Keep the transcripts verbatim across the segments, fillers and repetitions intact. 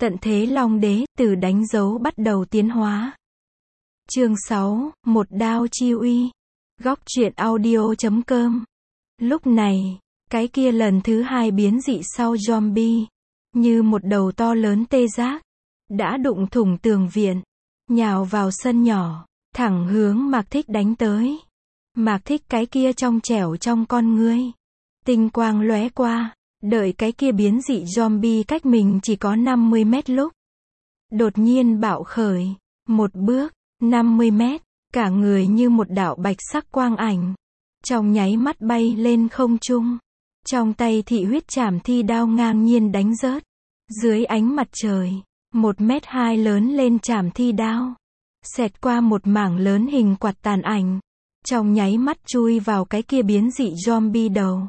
Tận thế Long Đế, từ đánh dấu bắt đầu tiến hóa. Chương sáu, một đao chi uy. Góc truyện audio chấm com. Lúc này, cái kia lần thứ hai biến dị sau zombie, như một đầu to lớn tê giác, đã đụng thủng tường viện, nhào vào sân nhỏ, thẳng hướng Mạc Thích đánh tới. Mạc Thích cái kia trong trẻo trong con ngươi, tinh quang lóe qua, đợi cái kia biến dị zombie cách mình chỉ có năm mươi mét lúc. Đột nhiên bạo khởi, một bước, năm mươi mét, cả người như một đạo bạch sắc quang ảnh, trong nháy mắt bay lên không trung. Trong tay thị huyết trảm thi đao ngang nhiên đánh rớt. Dưới ánh mặt trời, một mét hai lớn lên trảm thi đao, xẹt qua một mảng lớn hình quạt tàn ảnh, trong nháy mắt chui vào cái kia biến dị zombie đầu.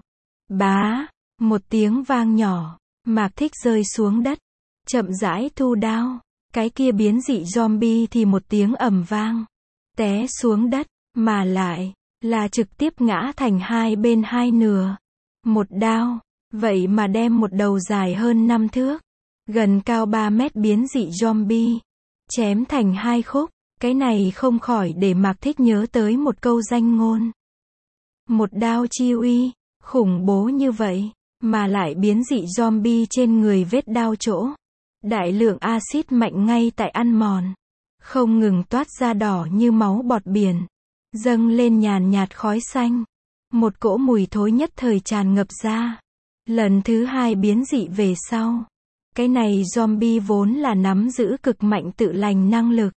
Bá, một tiếng vang nhỏ, Mạc Thích rơi xuống đất, chậm rãi thu đao. Cái kia biến dị zombie thì một tiếng ầm vang, té xuống đất, mà lại là trực tiếp ngã thành hai bên hai nửa. Một đao, vậy mà đem một đầu dài hơn năm thước, gần cao ba mét biến dị zombie chém thành hai khúc. Cái này không khỏi để Mạc Thích nhớ tới một câu danh ngôn. Một đao chi uy, khủng bố như vậy, mà lại biến dị zombie trên người vết đao chỗ, đại lượng axit mạnh ngay tại ăn mòn, không ngừng toát ra đỏ như máu bọt biển, dâng lên nhàn nhạt khói xanh. Một cỗ mùi thối nhất thời tràn ngập ra. Lần thứ hai biến dị về sau, cái này zombie vốn là nắm giữ cực mạnh tự lành năng lực.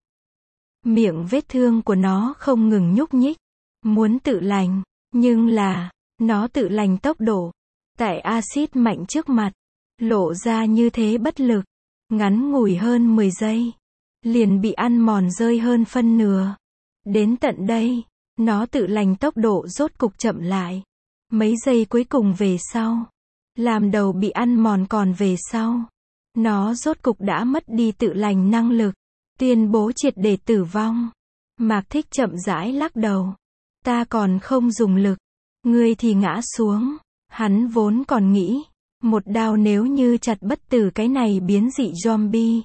Miệng vết thương của nó không ngừng nhúc nhích, muốn tự lành, nhưng là, nó tự lành tốc độ, tại axit mạnh trước mặt, lộ ra như thế bất lực. Ngắn ngủi hơn mười giây, liền bị ăn mòn rơi hơn phân nửa. Đến tận đây, nó tự lành tốc độ rốt cục chậm lại. Mấy giây cuối cùng về sau, làm đầu bị ăn mòn còn về sau, nó rốt cục đã mất đi tự lành năng lực, tuyên bố triệt để tử vong. Mạc Thích chậm rãi lắc đầu. Ta còn không dùng lực, ngươi thì ngã xuống. Hắn vốn còn nghĩ, một đao nếu như chặt bất tử cái này biến dị zombie,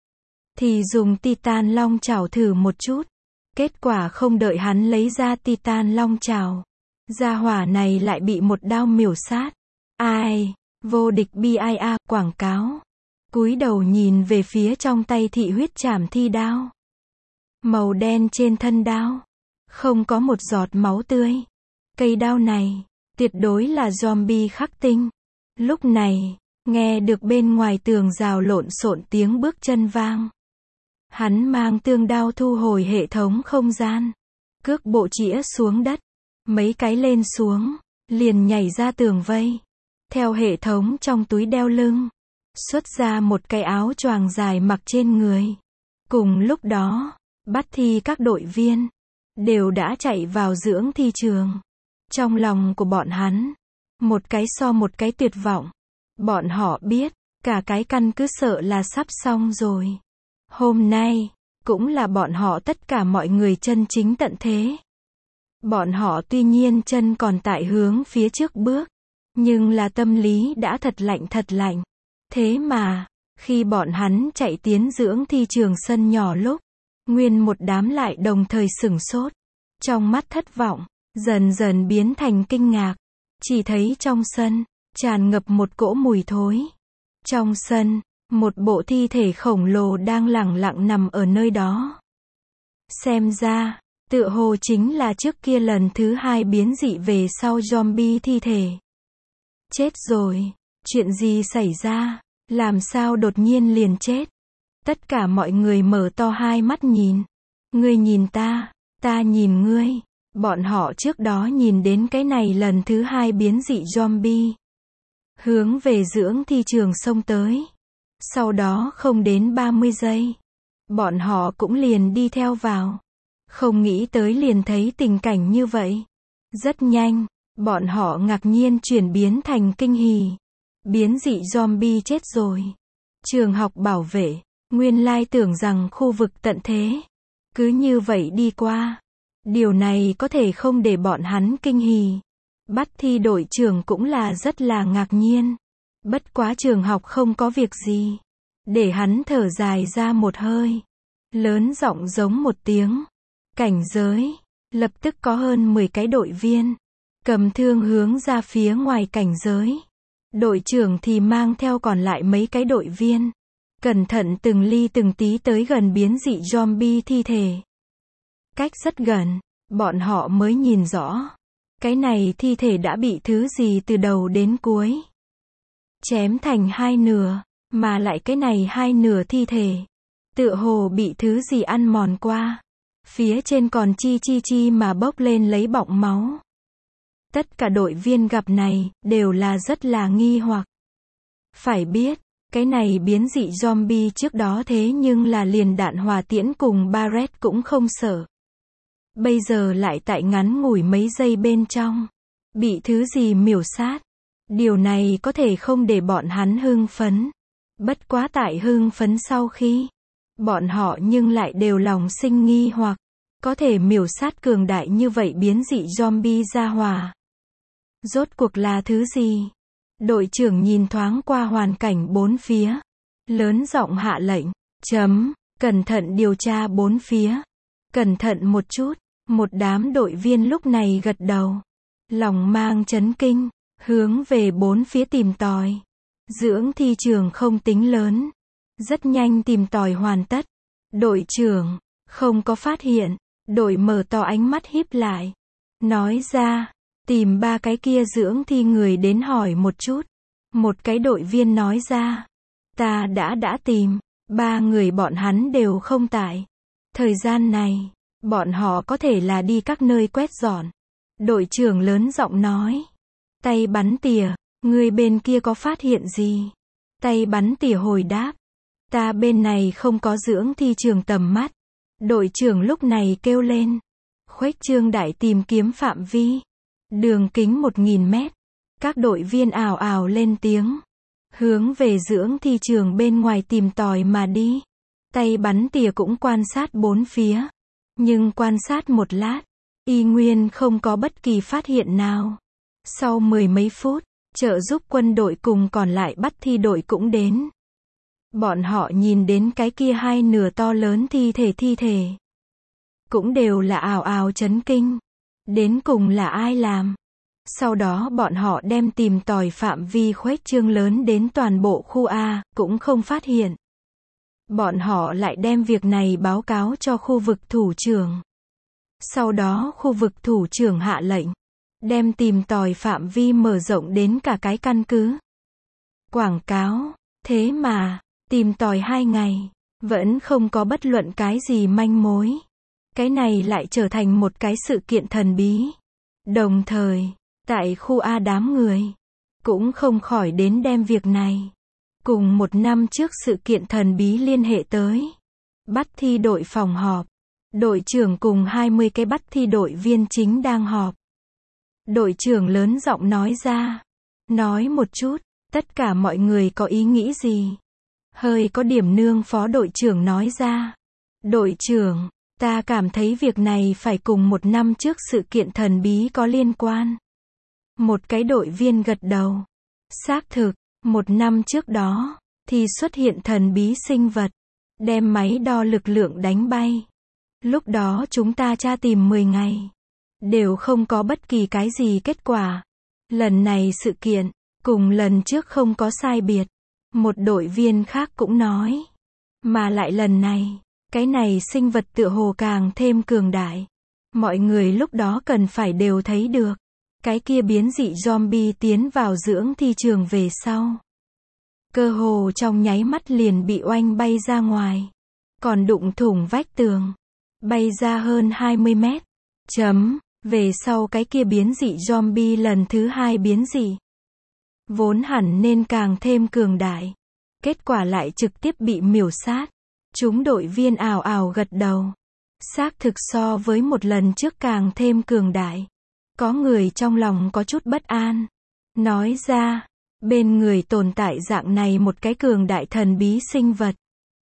thì dùng Titan Long Chảo thử một chút. Kết quả không đợi hắn lấy ra Titan Long Chảo, gia hỏa này lại bị một đao miểu sát. Ai, vô địch bia quảng cáo. Cúi đầu nhìn về phía trong tay thị huyết trảm thi đao. Màu đen trên thân đao, không có một giọt máu tươi. Cây đao này, tuyệt đối là zombie khắc tinh. Lúc này, nghe được bên ngoài tường rào lộn xộn tiếng bước chân vang. Hắn mang tương đao thu hồi hệ thống không gian, cước bộ chĩa xuống đất, mấy cái lên xuống, liền nhảy ra tường vây. Theo hệ thống trong túi đeo lưng, xuất ra một cái áo choàng dài mặc trên người. Cùng lúc đó, bắt thi các đội viên, đều đã chạy vào dưỡng thi trường. Trong lòng của bọn hắn, một cái so một cái tuyệt vọng. Bọn họ biết, cả cái căn cứ sợ là sắp xong rồi. Hôm nay, cũng là bọn họ tất cả mọi người chân chính tận thế. Bọn họ tuy nhiên chân còn tại hướng phía trước bước, nhưng là tâm lý đã thật lạnh thật lạnh. Thế mà, khi bọn hắn chạy tiến dưỡng thi trường sân nhỏ lúc, nguyên một đám lại đồng thời sửng sốt. Trong mắt thất vọng, dần dần biến thành kinh ngạc. Chỉ thấy trong sân, tràn ngập một cỗ mùi thối. Trong sân, một bộ thi thể khổng lồ đang lẳng lặng nằm ở nơi đó. Xem ra, tựa hồ chính là trước kia lần thứ hai biến dị về sau zombie thi thể. Chết rồi, chuyện gì xảy ra, làm sao đột nhiên liền chết? Tất cả mọi người mở to hai mắt nhìn. Ngươi nhìn ta, ta nhìn ngươi. Bọn họ trước đó nhìn đến cái này lần thứ hai biến dị zombie, hướng về dưỡng thi trường xông tới. Sau đó không đến ba mươi giây, bọn họ cũng liền đi theo vào. Không nghĩ tới liền thấy tình cảnh như vậy. Rất nhanh, bọn họ ngạc nhiên chuyển biến thành kinh hỉ. Biến dị zombie chết rồi. Trường học bảo vệ, nguyên lai tưởng rằng khu vực tận thế, cứ như vậy đi qua. Điều này có thể không để bọn hắn kinh hỉ. Bắt thi đội trưởng cũng là rất là ngạc nhiên. Bất quá trường học không có việc gì, để hắn thở dài ra một hơi. Lớn giọng giống một tiếng. Cảnh giới. Lập tức có hơn mười cái đội viên. Cầm thương hướng ra phía ngoài cảnh giới. Đội trưởng thì mang theo còn lại mấy cái đội viên. Cẩn thận từng ly từng tí tới gần biến dị zombie thi thể. Cách rất gần, bọn họ mới nhìn rõ. Cái này thi thể đã bị thứ gì từ đầu đến cuối chém thành hai nửa, mà lại cái này hai nửa thi thể tựa hồ bị thứ gì ăn mòn qua. Phía trên còn chi chi chi mà bốc lên lấy bọng máu. Tất cả đội viên gặp này, đều là rất là nghi hoặc. Phải biết, cái này biến dị zombie trước đó thế nhưng là liền đạn hỏa tiễn cùng Barret cũng không sợ. Bây giờ lại tại ngắn ngủi mấy giây bên trong, bị thứ gì miểu sát. Điều này có thể không để bọn hắn hưng phấn. Bất quá tại hưng phấn sau khi, bọn họ nhưng lại đều lòng sinh nghi hoặc, có thể miểu sát cường đại như vậy biến dị zombie ra hỏa. Rốt cuộc là thứ gì? Đội trưởng nhìn thoáng qua hoàn cảnh bốn phía. Lớn giọng hạ lệnh. Chấm. Cẩn thận điều tra bốn phía. Cẩn thận một chút. Một đám đội viên lúc này gật đầu. Lòng mang chấn kinh. Hướng về bốn phía tìm tòi. Dưỡng thi trường không tính lớn. Rất nhanh tìm tòi hoàn tất. Đội trưởng. Không có phát hiện. Đội mở to ánh mắt híp lại. Nói ra. Tìm ba cái kia dưỡng thi người đến hỏi một chút. Một cái đội viên nói ra. Ta đã đã tìm. Ba người bọn hắn đều không tại. Thời gian này, bọn họ có thể là đi các nơi quét dọn. Đội trưởng lớn giọng nói. Tay bắn tỉa, người bên kia có phát hiện gì? Tay bắn tỉa hồi đáp. Ta bên này không có dưỡng thi trường tầm mắt. Đội trưởng lúc này kêu lên. Khuếch trương đại tìm kiếm phạm vi. Đường kính một nghìn mét. Các đội viên ào ào lên tiếng. Hướng về dưỡng thi trường bên ngoài tìm tòi mà đi. Tay bắn tỉa cũng quan sát bốn phía. Nhưng quan sát một lát, y nguyên không có bất kỳ phát hiện nào. Sau mười mấy phút, trợ giúp quân đội cùng còn lại bắt thi đội cũng đến. Bọn họ nhìn đến cái kia hai nửa to lớn thi thể thi thể. Cũng đều là ào ào chấn kinh. Đến cùng là ai làm? Sau đó bọn họ đem tìm tòi phạm vi khuếch trương lớn đến toàn bộ khu A, cũng không phát hiện. Bọn họ lại đem việc này báo cáo cho khu vực thủ trưởng. Sau đó khu vực thủ trưởng hạ lệnh, đem tìm tòi phạm vi mở rộng đến cả cái căn cứ. Quảng cáo, thế mà, tìm tòi hai ngày, vẫn không có bất luận cái gì manh mối. Cái này lại trở thành một cái sự kiện thần bí. Đồng thời, tại khu A đám người, cũng không khỏi đến đem việc này, cùng một năm trước sự kiện thần bí liên hệ tới. Bắt thi đội phòng họp. Đội trưởng cùng hai mươi cái bắt thi đội viên chính đang họp. Đội trưởng lớn giọng nói ra. Nói một chút, tất cả mọi người có ý nghĩ gì? Hơi có điểm nương phó đội trưởng nói ra. Đội trưởng, ta cảm thấy việc này phải cùng một năm trước sự kiện thần bí có liên quan. Một cái đội viên gật đầu. Xác thực, một năm trước đó, thì xuất hiện thần bí sinh vật, đem máy đo lực lượng đánh bay. Lúc đó chúng ta tra tìm mười ngày, đều không có bất kỳ cái gì kết quả. Lần này sự kiện, cùng lần trước không có sai biệt. Một đội viên khác cũng nói. Mà lại lần này, cái này sinh vật tựa hồ càng thêm cường đại. Mọi người lúc đó cần phải đều thấy được. Cái kia biến dị zombie tiến vào dưỡng thi trường về sau. Cơ hồ trong nháy mắt liền bị oanh bay ra ngoài. Còn đụng thủng vách tường. Bay ra hơn hai mươi mét. Chấm. Về sau cái kia biến dị zombie lần thứ hai biến dị. Vốn hẳn nên càng thêm cường đại. Kết quả lại trực tiếp bị miểu sát. Chúng đội viên ào ào gật đầu. Xác thực so với một lần trước càng thêm cường đại. Có người trong lòng có chút bất an. Nói ra, bên người tồn tại dạng này một cái cường đại thần bí sinh vật.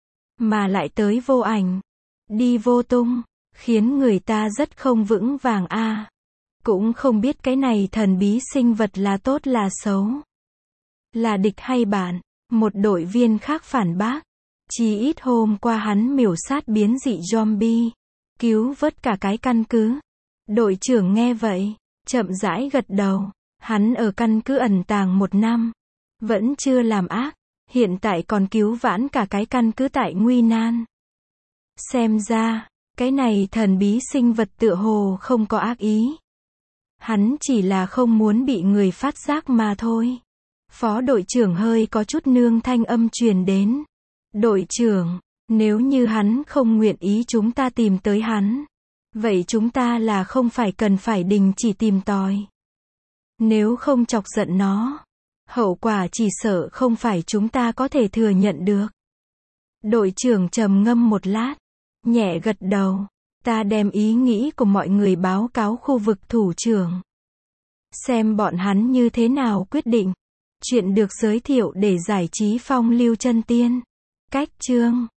Mà lại tới vô ảnh. Đi vô tung. Khiến người ta rất không vững vàng a. À, cũng không biết cái này thần bí sinh vật là tốt là xấu. Là địch hay bạn. Một đội viên khác phản bác. Chỉ ít hôm qua hắn miểu sát biến dị zombie, cứu vớt cả cái căn cứ. Đội trưởng nghe vậy, chậm rãi gật đầu. Hắn ở căn cứ ẩn tàng một năm, vẫn chưa làm ác, hiện tại còn cứu vãn cả cái căn cứ tại nguy nan. Xem ra, cái này thần bí sinh vật tựa hồ không có ác ý. Hắn chỉ là không muốn bị người phát giác mà thôi. Phó đội trưởng hơi có chút nương thanh âm truyền đến. Đội trưởng, nếu như hắn không nguyện ý chúng ta tìm tới hắn, vậy chúng ta là không phải cần phải đình chỉ tìm tòi. Nếu không chọc giận nó, hậu quả chỉ sợ không phải chúng ta có thể thừa nhận được. Đội trưởng trầm ngâm một lát, nhẹ gật đầu. Ta đem ý nghĩ của mọi người báo cáo khu vực thủ trưởng. Xem bọn hắn như thế nào quyết định. Chuyện được giới thiệu để giải trí phong lưu chân tiên. Cách chương